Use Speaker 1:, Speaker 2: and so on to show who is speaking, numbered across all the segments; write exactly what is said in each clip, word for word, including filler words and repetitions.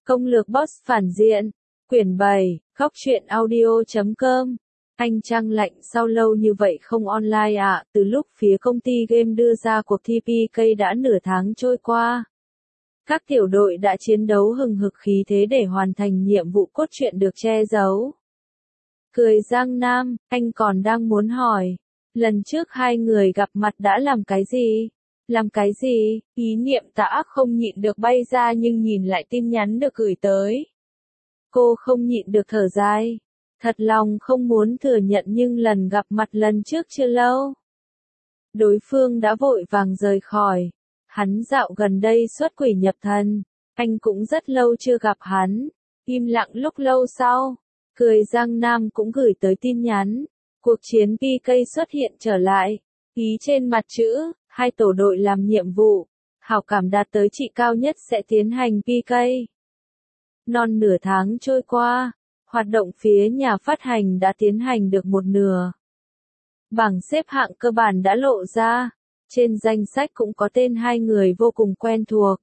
Speaker 1: Công lược boss phản diện. Quyển bảy, góc truyện audio chấm com. Anh Trăng lạnh sao lâu như vậy không online ạ, à? Từ lúc phía công ty game đưa ra cuộc thi pê ca đã nửa tháng trôi qua. Các tiểu đội đã chiến đấu hừng hực khí thế để hoàn thành nhiệm vụ cốt truyện được che giấu. Cười Giang Nam, anh còn đang muốn hỏi, lần trước hai người gặp mặt đã làm cái gì? Làm cái gì? Ý niệm tà ác không nhịn được bay ra nhưng nhìn lại tin nhắn được gửi tới. Cô không nhịn được thở dài. Thật lòng không muốn thừa nhận nhưng lần gặp mặt lần trước chưa lâu. Đối phương đã vội vàng rời khỏi. Hắn dạo gần đây xuất quỷ nhập thần. Anh cũng rất lâu chưa gặp hắn. Im lặng lúc lâu sau. Cười Giang Nam cũng gửi tới tin nhắn. Cuộc chiến pê ca xuất hiện trở lại. Ký trên mặt chữ, hai tổ đội làm nhiệm vụ. Hảo cảm đạt tới trị cao nhất sẽ tiến hành pê ca. Non nửa tháng trôi qua, hoạt động phía nhà phát hành đã tiến hành được một nửa. Bảng xếp hạng cơ bản đã lộ ra, trên danh sách cũng có tên hai người vô cùng quen thuộc.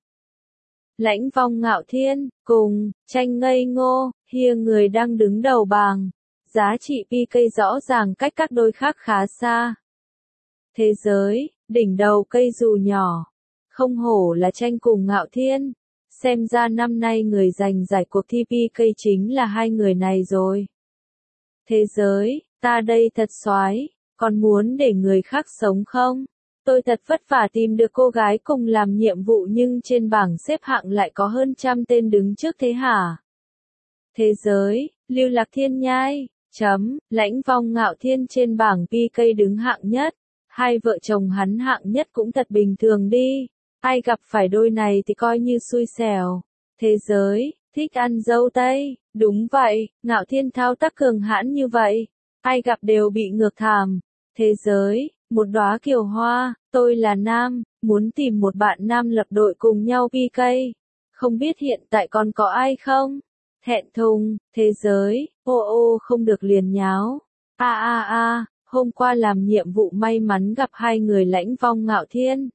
Speaker 1: Lãnh Vong Ngạo Thiên, cùng, Tranh Ngây Ngô, hia người đang đứng đầu bảng. Giá trị pê ca rõ ràng cách các đôi khác khá xa. Thế giới, đỉnh đầu cây dù nhỏ. Không hổ là Tranh cùng Ngạo Thiên. Xem ra năm nay người giành giải cuộc thi pê ca chính là hai người này rồi. Thế giới, ta đây thật soái, còn muốn để người khác sống không? Tôi thật vất vả tìm được cô gái cùng làm nhiệm vụ nhưng trên bảng xếp hạng lại có hơn trăm tên đứng trước thế hả? Thế giới, Lưu Lạc Thiên Nhai, chấm, Lãnh Vong Ngạo Thiên trên bảng pê ca đứng hạng nhất. Hai vợ chồng hắn hạng nhất cũng thật bình thường đi. Ai gặp phải đôi này thì coi như xui xẻo. Thế giới, thích ăn dâu tây. Đúng vậy, Ngạo Thiên thao tác cường hãn như vậy. Ai gặp đều bị ngược thảm. Thế giới, một đóa kiều hoa, tôi là nam, muốn tìm một bạn nam lập đội cùng nhau pê ca. Không biết hiện tại còn có ai không? Thẹn thùng, thế giới, ô ô không được liền nháo. A a a, hôm qua làm nhiệm vụ may mắn gặp hai người Lãnh Vong Ngạo Thiên.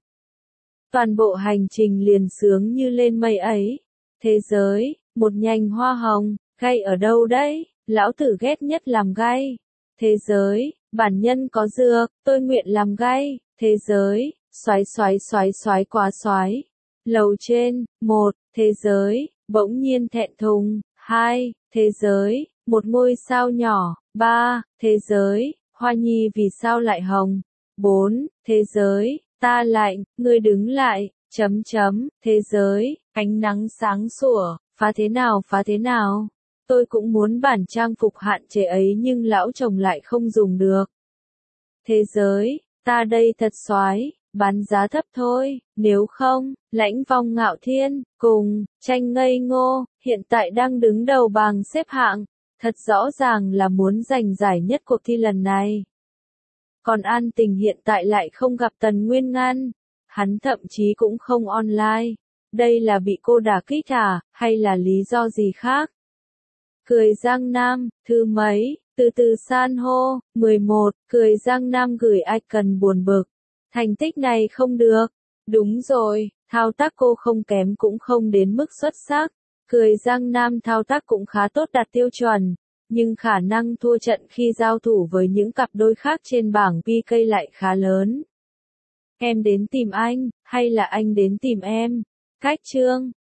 Speaker 1: Toàn bộ hành trình liền sướng như lên mây ấy. Thế giới, một nhành hoa hồng, gai ở đâu đấy? Lão tử ghét nhất làm gai. Thế giới, bản nhân có dược, tôi nguyện làm gai. Thế giới, xoái xoái xoái xoái quá xoái. Lầu trên, một, thế giới, bỗng nhiên thẹn thùng. Hai, thế giới, một ngôi sao nhỏ. Ba, thế giới, hoa nhi vì sao lại hồng? Bốn, thế giới, ta lạnh, ngươi đứng lại, chấm chấm, thế giới, ánh nắng sáng sủa, phá thế nào phá thế nào. Tôi cũng muốn bản trang phục hạn chế ấy nhưng lão chồng lại không dùng được. Thế giới, ta đây thật soái, bán giá thấp thôi, nếu không, Lãnh Vong Ngạo Thiên, cùng, Tranh Ngây Ngô, hiện tại đang đứng đầu bảng xếp hạng, thật rõ ràng là muốn giành giải nhất cuộc thi lần này. Còn An Tình hiện tại lại không gặp Tần Nguyên Ngăn, hắn thậm chí cũng không online. Đây là bị cô đả kích à, hay là lý do gì khác? Cười Giang Nam, thư mấy, từ từ san hô, mười một, Cười Giang Nam gửi icon buồn bực. Thành tích này không được. Đúng rồi, thao tác cô không kém cũng không đến mức xuất sắc. Cười Giang Nam thao tác cũng khá tốt đạt tiêu chuẩn. Nhưng khả năng thua trận khi giao thủ với những cặp đôi khác trên bảng pê ca lại khá lớn. Em đến tìm anh, hay là anh đến tìm em? Cách chương